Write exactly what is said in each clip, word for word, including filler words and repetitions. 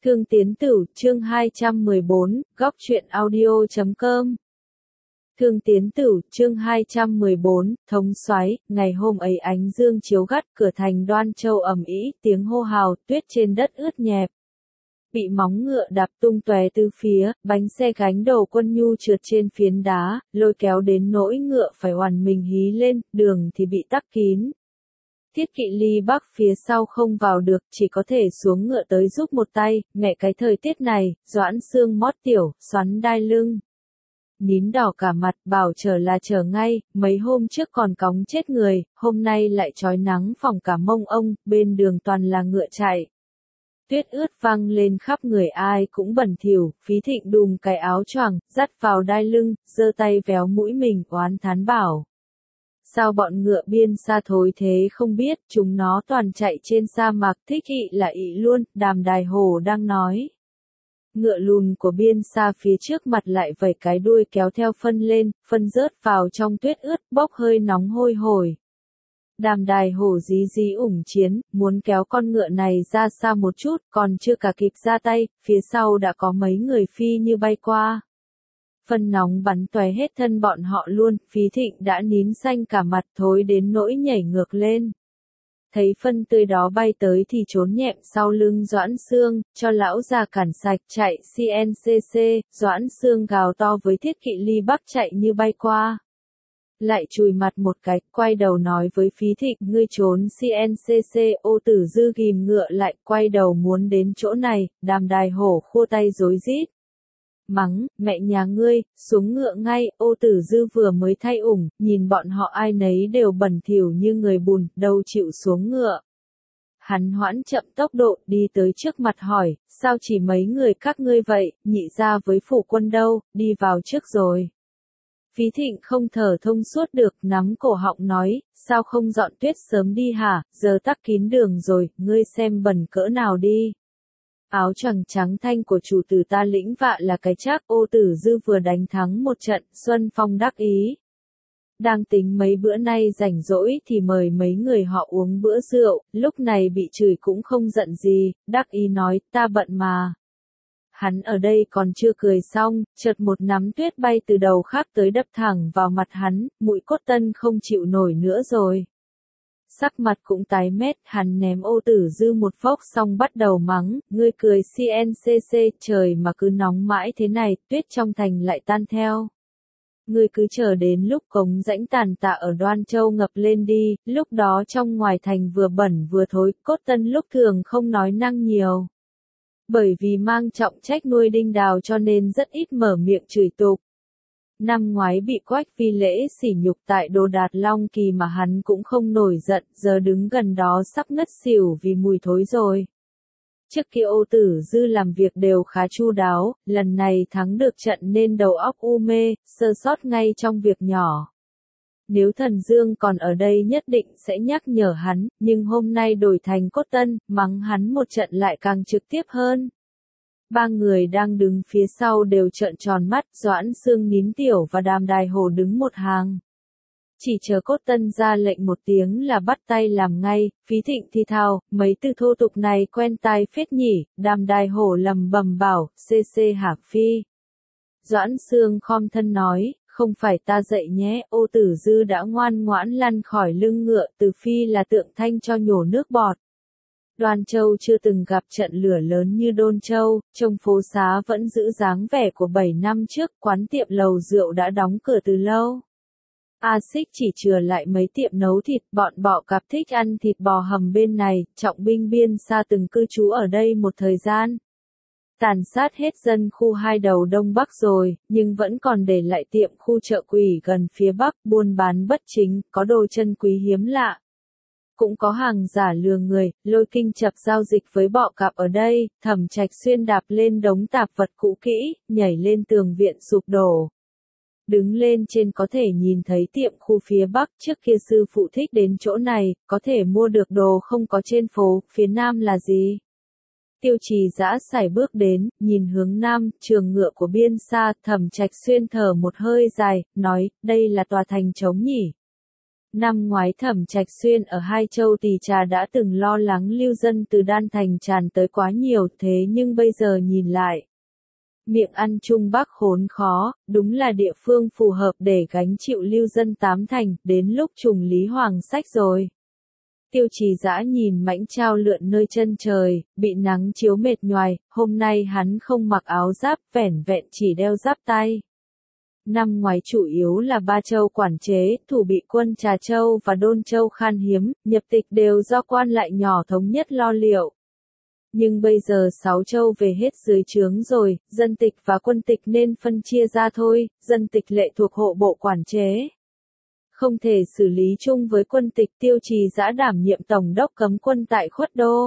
Thương Tiến Tử, chương hai trăm mười bốn, góc truyện audio chấm com. Thương Tiến Tử, chương hai trăm mười bốn, thống soái. Ngày hôm ấy ánh dương chiếu gắt, cửa thành Đoan Châu ầm ĩ, tiếng hô hào, tuyết trên đất ướt nhẹp. Bị móng ngựa đạp tung tóe tứ phía, bánh xe gánh đầu quân nhu trượt trên phiến đá, lôi kéo đến nỗi ngựa phải oằn mình hí lên, đường thì bị tắc kín. Thiết Kỵ Ly Bắc phía sau không vào được, chỉ có thể xuống ngựa tới giúp một tay, mẹ cái thời tiết này, Doãn Xương mót tiểu, xoắn đai lưng. Nín đỏ cả mặt, bảo chờ là chờ ngay, mấy hôm trước còn cóng chết người, hôm nay lại trói nắng phỏng cả mông ông, bên đường toàn là ngựa chạy. Tuyết ướt văng lên khắp người ai cũng bẩn thỉu, Phí Thịnh đùm cái áo choàng, dắt vào đai lưng, giơ tay véo mũi mình, oán thán bảo. Sao bọn ngựa biên xa thối thế không biết, chúng nó toàn chạy trên sa mạc, thích ị là ị luôn, Đàm Đài Hổ đang nói. Ngựa lùn của biên xa phía trước mặt lại vẩy cái đuôi kéo theo phân lên, phân rớt vào trong tuyết ướt, bốc hơi nóng hôi hổi. Đàm Đài Hổ dí dí ủng chiến, muốn kéo con ngựa này ra xa một chút, còn chưa cả kịp ra tay, phía sau đã có mấy người phi như bay qua. Phân nóng bắn tóe hết thân bọn họ luôn, Phí Thịnh đã nín xanh cả mặt thối đến nỗi nhảy ngược lên. Thấy phân tươi đó bay tới thì trốn nhẹm sau lưng Doãn Xương, cho lão già cản sạch chạy xê en xê xê, Doãn Xương gào to với Thiết Kỵ Ly Bắc chạy như bay qua. Lại chùi mặt một cái, quay đầu nói với Phí Thịnh, ngươi trốn xê en xê xê, Ô Tử Dư ghim ngựa lại, quay đầu muốn đến chỗ này, Đàm Đài Hổ khua tay rối rít. Mắng, mẹ nhà ngươi, xuống ngựa ngay, Ô Tử Dư vừa mới thay ủng, nhìn bọn họ ai nấy đều bẩn thỉu như người bùn, đâu chịu xuống ngựa. Hắn hoãn chậm tốc độ, đi tới trước mặt hỏi, sao chỉ mấy người các ngươi vậy, nhị ra với phủ quân đâu, đi vào trước rồi. Phí Thịnh không thở thông suốt được, nắm cổ họng nói, sao không dọn tuyết sớm đi hả, giờ tắc kín đường rồi, ngươi xem bẩn cỡ nào đi. Áo choàng trắng thanh của chủ tử ta lĩnh vạ là cái chắc, Ô Tử Dư vừa đánh thắng một trận, Xuân Phong đắc ý. Đang tính mấy bữa nay rảnh rỗi thì mời mấy người họ uống bữa rượu, lúc này bị chửi cũng không giận gì, đắc ý nói, ta bận mà. Hắn ở đây còn chưa cười xong, chợt một nắm tuyết bay từ đầu khác tới đập thẳng vào mặt hắn, mũi Cốt Tân không chịu nổi nữa rồi. Sắc mặt cũng tái mét, hắn ném Ô Tử Dư một phốc xong bắt đầu mắng, ngươi cười xê en xê xê, trời mà cứ nóng mãi thế này, tuyết trong thành lại tan theo. Ngươi cứ chờ đến lúc cống rãnh tàn tạ ở Đoan Châu ngập lên đi, lúc đó trong ngoài thành vừa bẩn vừa thối, Cốt Tân lúc thường không nói năng nhiều. Bởi vì mang trọng trách nuôi Đinh Đào cho nên rất ít mở miệng chửi tục. Năm ngoái bị Quách Phi Lễ sỉ nhục tại Đồ Đạt Long Kỳ mà hắn cũng không nổi giận, giờ đứng gần đó sắp ngất xỉu vì mùi thối rồi. Trước kia Ô Tử Dư làm việc đều khá chu đáo, lần này thắng được trận nên đầu óc u mê, sơ sót ngay trong việc nhỏ. Nếu Thần Dương còn ở đây nhất định sẽ nhắc nhở hắn, nhưng hôm nay đổi thành Cốt Tân, mắng hắn một trận lại càng trực tiếp hơn. Ba người đang đứng phía sau đều trợn tròn mắt, Doãn Xương nín tiểu và Đàm Đài Hổ đứng một hàng. Chỉ chờ Cốt Tân ra lệnh một tiếng là bắt tay làm ngay, Phí Thịnh thì thào, mấy từ thô tục này quen tai phết nhỉ, Đàm Đài Hổ lầm bầm bảo, xê xê hả Phi. Doãn Xương khom thân nói, không phải ta dạy nhé, Ô Tử Dư đã ngoan ngoãn lăn khỏi lưng ngựa, Từ Phi là tượng thanh cho nhổ nước bọt. Đoan Châu chưa từng gặp trận lửa lớn như Đôn Châu, trong phố xá vẫn giữ dáng vẻ của bảy năm trước, quán tiệm lầu rượu đã đóng cửa từ lâu. A Xích chỉ chừa lại mấy tiệm nấu thịt, bọn bọ cạp thích ăn thịt bò hầm bên này, trọng binh biên xa từng cư trú ở đây một thời gian. Tàn sát hết dân khu hai đầu Đông Bắc rồi, nhưng vẫn còn để lại tiệm khu chợ quỷ gần phía Bắc, buôn bán bất chính, có đồ chân quý hiếm lạ. Cũng có hàng giả lừa người, lôi kinh chập giao dịch với bọ cạp ở đây, Thẩm Trạch Xuyên đạp lên đống tạp vật cũ kỹ, nhảy lên tường viện sụp đổ. Đứng lên trên có thể nhìn thấy tiệm khu phía Bắc, trước kia sư phụ thích đến chỗ này, có thể mua được đồ không có trên phố, phía Nam là gì? Tiêu Trì Dã sải bước đến, nhìn hướng Nam, trường ngựa của biên xa, Thẩm Trạch Xuyên thở một hơi dài, nói, đây là tòa thành trống nhỉ? Năm ngoái Thẩm Trạch Xuyên ở Hai Châu Tỳ Trà đã từng lo lắng lưu dân từ Đan Thành tràn tới quá nhiều, thế nhưng bây giờ nhìn lại, miệng ăn Trung Bắc khốn khó, đúng là địa phương phù hợp để gánh chịu lưu dân tám thành, đến lúc trùng Lý Hoàng sách rồi. Tiêu Trì Dã nhìn mãnh trao lượn nơi chân trời, bị nắng chiếu mệt nhoài, hôm nay hắn không mặc áo giáp, vẻn vẹn chỉ đeo giáp tay. Năm ngoái chủ yếu là Ba Châu quản chế, thủ bị quân Trà Châu và Đôn Châu khan hiếm, nhập tịch đều do quan lại nhỏ thống nhất lo liệu. Nhưng bây giờ sáu châu về hết dưới trướng rồi, dân tịch và quân tịch nên phân chia ra thôi, dân tịch lệ thuộc hộ bộ quản chế. Không thể xử lý chung với quân tịch. Tiêu Trì Dã đảm nhiệm tổng đốc cấm quân tại Khuất Đô.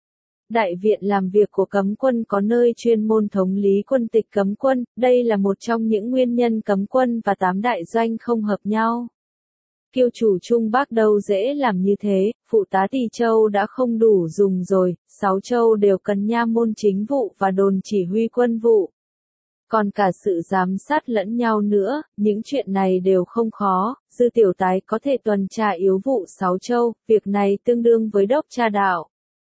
Đại viện làm việc của cấm quân có nơi chuyên môn thống lý quân tịch cấm quân, đây là một trong những nguyên nhân cấm quân và tám đại doanh không hợp nhau. Kiêu chủ Trung Bắc đâu dễ làm như thế, phụ tá Tỳ Châu đã không đủ dùng rồi, sáu châu đều cần nha môn chính vụ và đồn chỉ huy quân vụ. Còn cả sự giám sát lẫn nhau nữa, những chuyện này đều không khó, Dư Tiểu Tái có thể tuần tra yếu vụ sáu châu, việc này tương đương với đốc tra đạo.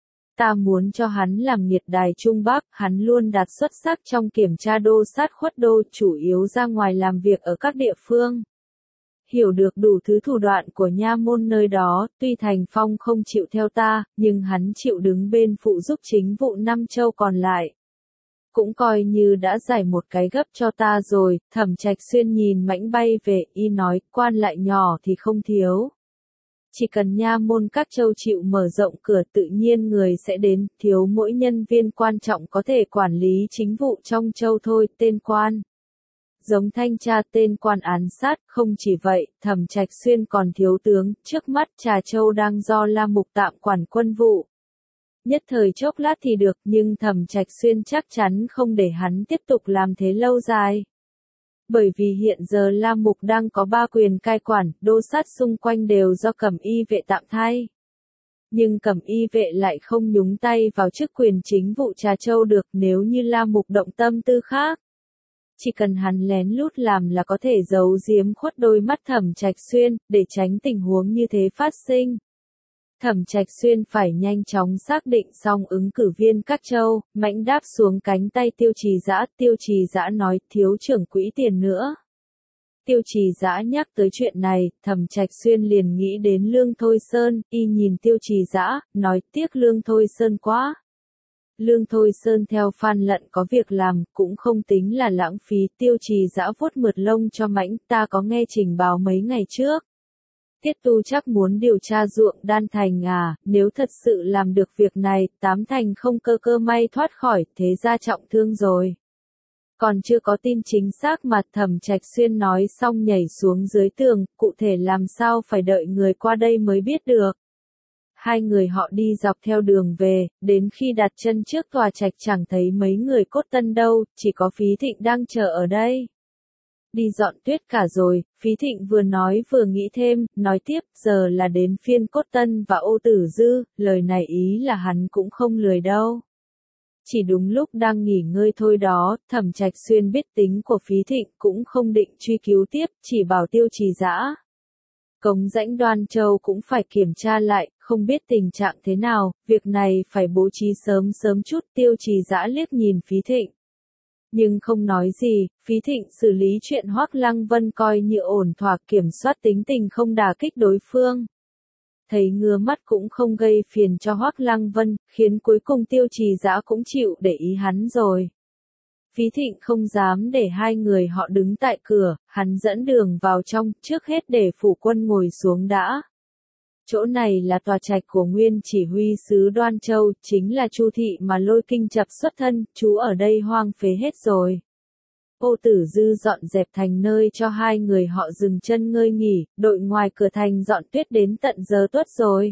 Ta muốn cho hắn làm nghiệt đài Trung Bắc, hắn luôn đạt xuất sắc trong kiểm tra đô sát Khuất Đô, chủ yếu ra ngoài làm việc ở các địa phương. Hiểu được đủ thứ thủ đoạn của nha môn nơi đó, tuy Thành Phong không chịu theo ta, nhưng hắn chịu đứng bên phụ giúp chính vụ năm châu còn lại. Cũng coi như đã giải một cái gấp cho ta rồi. Thẩm Trạch Xuyên nhìn mãnh bay về, y nói, quan lại nhỏ thì không thiếu. Chỉ cần nha môn các châu chịu mở rộng cửa tự nhiên người sẽ đến, thiếu mỗi nhân viên quan trọng có thể quản lý chính vụ trong châu thôi, tên quan. Giống thanh tra, tên quan án sát, không chỉ vậy, Thẩm Trạch Xuyên còn thiếu tướng, trước mắt Trà Châu đang do La Mục tạm quản quân vụ. Nhất thời chốc lát thì được, nhưng Thẩm Trạch Xuyên chắc chắn không để hắn tiếp tục làm thế lâu dài. Bởi vì hiện giờ La Mục đang có ba quyền cai quản, đô sát xung quanh đều do Cẩm Y vệ tạm thay. Nhưng Cẩm Y vệ lại không nhúng tay vào chức quyền chính vụ Trà Châu được, nếu như La Mục động tâm tư khác. Chỉ cần hắn lén lút làm là có thể giấu giếm khuất đôi mắt Thẩm Trạch Xuyên, để tránh tình huống như thế phát sinh. Thẩm Trạch Xuyên phải nhanh chóng xác định xong ứng cử viên các châu, mãnh đáp xuống cánh tay Tiêu Trì Dã. Tiêu Trì Dã nói, thiếu trưởng quỹ tiền nữa. Tiêu Trì Dã nhắc tới chuyện này, Thẩm Trạch Xuyên liền nghĩ đến Lương Thôi Sơn, y nhìn Tiêu Trì Dã, nói tiếc Lương Thôi Sơn quá. Lương Thôi Sơn theo Phan Lận có việc làm, cũng không tính là lãng phí. Tiêu Trì Dã vuốt mượt lông cho mãnh, ta có nghe trình báo mấy ngày trước. Tiết Tu chắc muốn điều tra ruộng Đan Thành à, nếu thật sự làm được việc này, tám thành không cơ cơ may thoát khỏi, thế ra trọng thương rồi. Còn chưa có tin chính xác mà. Thẩm Trạch Xuyên nói xong nhảy xuống dưới tường, cụ thể làm sao phải đợi người qua đây mới biết được. Hai người họ đi dọc theo đường về, đến khi đặt chân trước tòa trạch chẳng thấy mấy người Cốt Tân đâu, chỉ có Phí Thịnh đang chờ ở đây. Đi dọn tuyết cả rồi, Phí Thịnh vừa nói vừa nghĩ thêm, nói tiếp, giờ là đến phiên Cốt Tân và Ô Tử Dư, lời này ý là hắn cũng không lười đâu. Chỉ đúng lúc đang nghỉ ngơi thôi đó, Thẩm Trạch Xuyên biết tính của Phí Thịnh cũng không định truy cứu tiếp, chỉ bảo Tiêu Trì Dã. Cống rãnh Đoan Châu cũng phải kiểm tra lại, không biết tình trạng thế nào, việc này phải bố trí sớm sớm chút. Tiêu Trì Dã liếc nhìn Phí Thịnh. Nhưng không nói gì, Phí Thịnh xử lý chuyện Hoắc Lăng Vân coi như ổn thỏa, kiểm soát tính tình không đả kích đối phương. Thấy ngứa mắt cũng không gây phiền cho Hoắc Lăng Vân, khiến cuối cùng Tiêu Trì Dã cũng chịu để ý hắn rồi. Phí Thịnh không dám để hai người họ đứng tại cửa, hắn dẫn đường vào trong, trước hết để phủ quân ngồi xuống đã. Chỗ này là tòa trạch của nguyên chỉ huy sứ Đoan Châu, chính là Chu thị mà Lôi Kinh Chập xuất thân, chú ở đây hoang phế hết rồi. Ô Tử Dư dọn dẹp thành nơi cho hai người họ dừng chân ngơi nghỉ, đội ngoài cửa thành dọn tuyết đến tận giờ tuất rồi.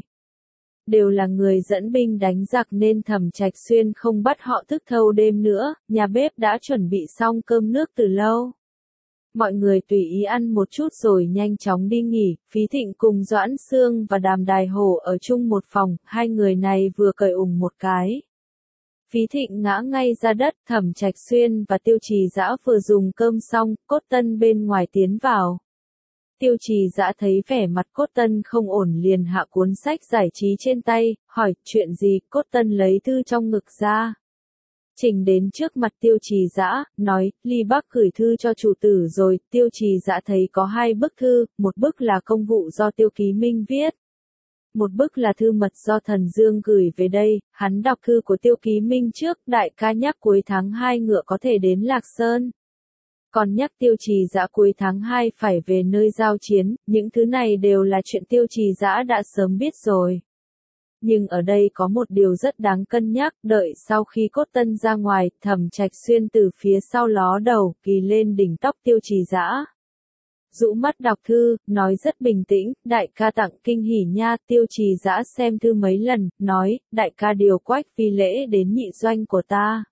Đều là người dẫn binh đánh giặc nên Thẩm Trạch Xuyên không bắt họ thức thâu đêm nữa, nhà bếp đã chuẩn bị xong cơm nước từ lâu. Mọi người tùy ý ăn một chút rồi nhanh chóng đi nghỉ. Phí Thịnh cùng Doãn Sương và Đàm Đài Hổ ở chung một phòng, hai người này vừa cởi ủng một cái. Phí Thịnh ngã ngay ra đất, Thẩm Trạch Xuyên và Tiêu Trì Dã vừa dùng cơm xong, Cốt Tân bên ngoài tiến vào. Tiêu Trì Dã thấy vẻ mặt Cốt Tân không ổn liền hạ cuốn sách giải trí trên tay, hỏi, chuyện gì? Cốt Tân lấy thư trong ngực ra. Trình đến trước mặt Tiêu Trì Dã, nói, Ly Bắc gửi thư cho chủ tử rồi. Tiêu Trì Dã thấy có hai bức thư, một bức là công vụ do Tiêu Ký Minh viết. Một bức là thư mật do Thần Dương gửi về đây, hắn đọc thư của Tiêu Ký Minh trước, đại ca nhắc cuối tháng hai ngựa có thể đến Lạc Sơn. Còn nhắc Tiêu Trì Dã cuối tháng hai phải về nơi giao chiến, những thứ này đều là chuyện Tiêu Trì Dã đã sớm biết rồi. Nhưng ở đây có một điều rất đáng cân nhắc, đợi sau khi Cốt Tân ra ngoài, Thẩm Trạch Xuyên từ phía sau ló đầu, kỳ lên đỉnh tóc Tiêu Trì Dã. Dụ mắt đọc thư, nói rất bình tĩnh, đại ca tặng kinh hỉ nha. Tiêu Trì Dã xem thư mấy lần, nói, đại ca điều Quách Phi Lễ đến nhị doanh của ta.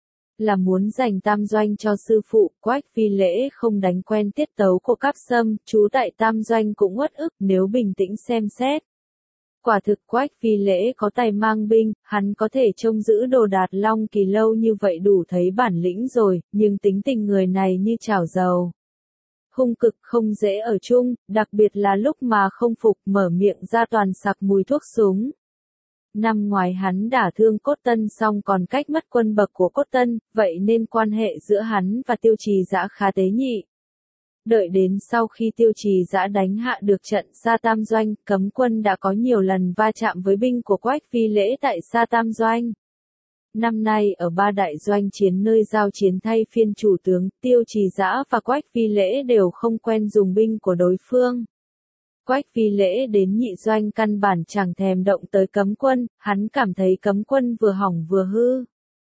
Là muốn dành tam doanh cho sư phụ. Quách Phi Lễ không đánh quen tiết tấu của Cáp Sâm, chú tại tam doanh cũng uất ức nếu bình tĩnh xem xét. Quả thực Quách Phi Lễ có tài mang binh, hắn có thể trông giữ Đồ Đạt Long Kỳ lâu như vậy đủ thấy bản lĩnh rồi, nhưng tính tình người này như chảo dầu. Hung cực không dễ ở chung, đặc biệt là lúc mà không phục mở miệng ra toàn sặc mùi thuốc súng. Năm ngoài hắn đả thương Cốt Tân xong còn cách mất quân bậc của Cốt Tân, vậy nên quan hệ giữa hắn và Tiêu Trì Dã khá tế nhị. Đợi đến sau khi Tiêu Trì Dã đánh hạ được trận Sa Tam Doanh, cấm quân đã có nhiều lần va chạm với binh của Quách Phi Lễ tại Sa Tam Doanh. Năm nay ở ba đại doanh chiến nơi giao chiến thay phiên chủ tướng, Tiêu Trì Dã và Quách Phi Lễ đều không quen dùng binh của đối phương. Quách Phi Lễ đến nhị doanh căn bản chẳng thèm động tới cấm quân, hắn cảm thấy cấm quân vừa hỏng vừa hư.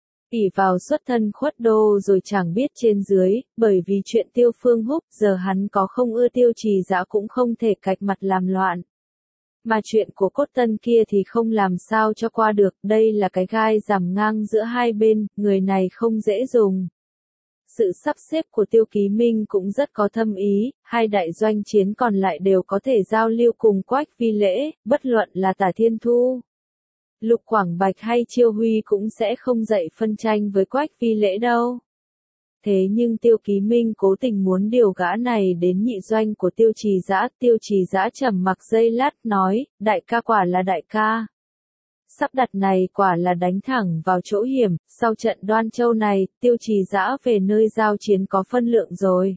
ỷ vào xuất thân khuất đô rồi chẳng biết trên dưới, bởi vì chuyện Tiêu Phương Húc giờ hắn có không ưa Tiêu Trì Dã cũng không thể cạch mặt làm loạn. Mà chuyện của Cốt Tân kia thì không làm sao cho qua được, đây là cái gai giảm ngang giữa hai bên, người này không dễ dùng. Sự sắp xếp của Tiêu Ký Minh cũng rất có thâm ý, hai đại doanh chiến còn lại đều có thể giao lưu cùng Quách Phi Lễ, bất luận là Tả Thiên Thu, Lục Quảng Bạch hay Chiêu Huy cũng sẽ không dậy phân tranh với Quách Phi Lễ đâu. Thế nhưng Tiêu Ký Minh cố tình muốn điều gã này đến nhị doanh của Tiêu Trì Dã. Tiêu Trì Dã trầm mặc giây lát nói, đại ca quả là đại ca. Sắp đặt này quả là đánh thẳng vào chỗ hiểm, sau trận Đoan Châu này, Tiêu Trì Dã về nơi giao chiến có phân lượng rồi.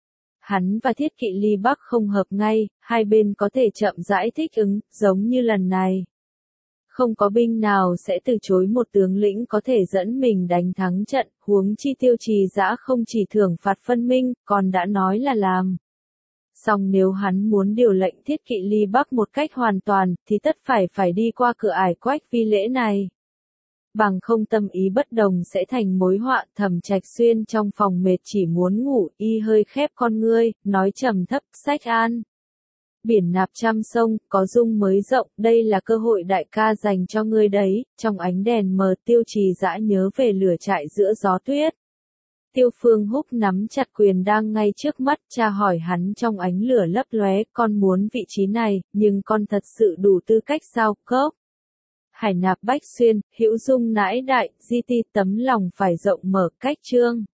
Hắn và Thiết Kỵ Ly Bắc không hợp ngay, hai bên có thể chậm rãi thích ứng, giống như lần này. Không có binh nào sẽ từ chối một tướng lĩnh có thể dẫn mình đánh thắng trận, huống chi Tiêu Trì Dã không chỉ thưởng phạt phân minh, còn đã nói là làm. Song nếu hắn muốn điều lệnh Thiết Kỵ Ly Bắc một cách hoàn toàn, thì tất phải phải đi qua cửa ải Quách Phi Lễ này. Bằng không tâm ý bất đồng sẽ thành mối họa. Thẩm Trạch Xuyên trong phòng mệt chỉ muốn ngủ, y hơi khép con ngươi, nói trầm thấp, sách an. Biển nạp trăm sông, có dung mới rộng, đây là cơ hội đại ca dành cho ngươi đấy. Trong ánh đèn mờ, Tiêu Trì Dã nhớ về lửa trại giữa gió tuyết. Tiêu Phương Húc nắm chặt quyền đang ngay trước mắt, cha hỏi hắn trong ánh lửa lấp lóe, con muốn vị trí này, nhưng con thật sự đủ tư cách sao? Cốc. Hải nạp bách xuyên, hữu dung nãi đại, di ti tấm lòng phải rộng mở, cách trương.